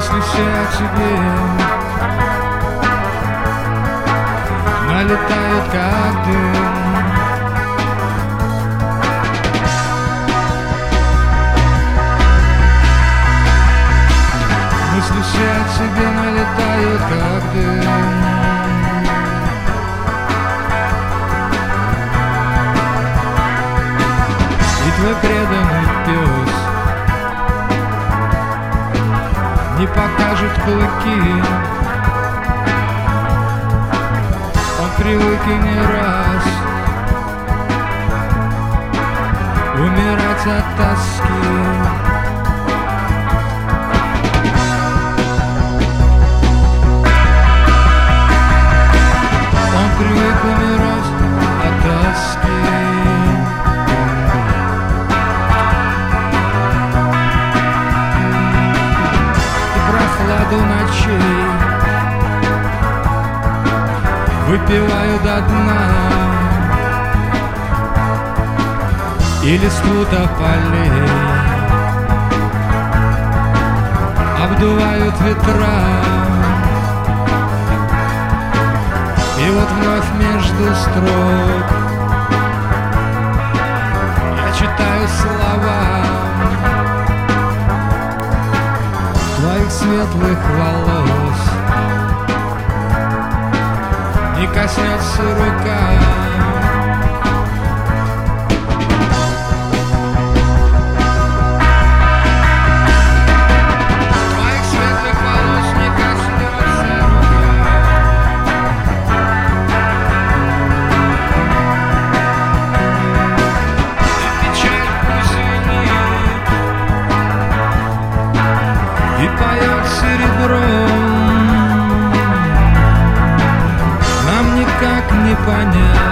Мысли все о тебе налетают как дым. Мысли все о тебе налетают как дым. И твой преданный пес не покажет клыки. Он привык и не раз умирать от тоски. Он привык умирать от тоски. Прохладу ночей выпиваю до дна, и листву тополей обдувают ветра. И вот вновь между строк я читаю слова твоих светлых волос. Не коснется рука твоих светлых волос, не коснется рука. И печаль пусть звенит и поет серебром. Нам никак не понять,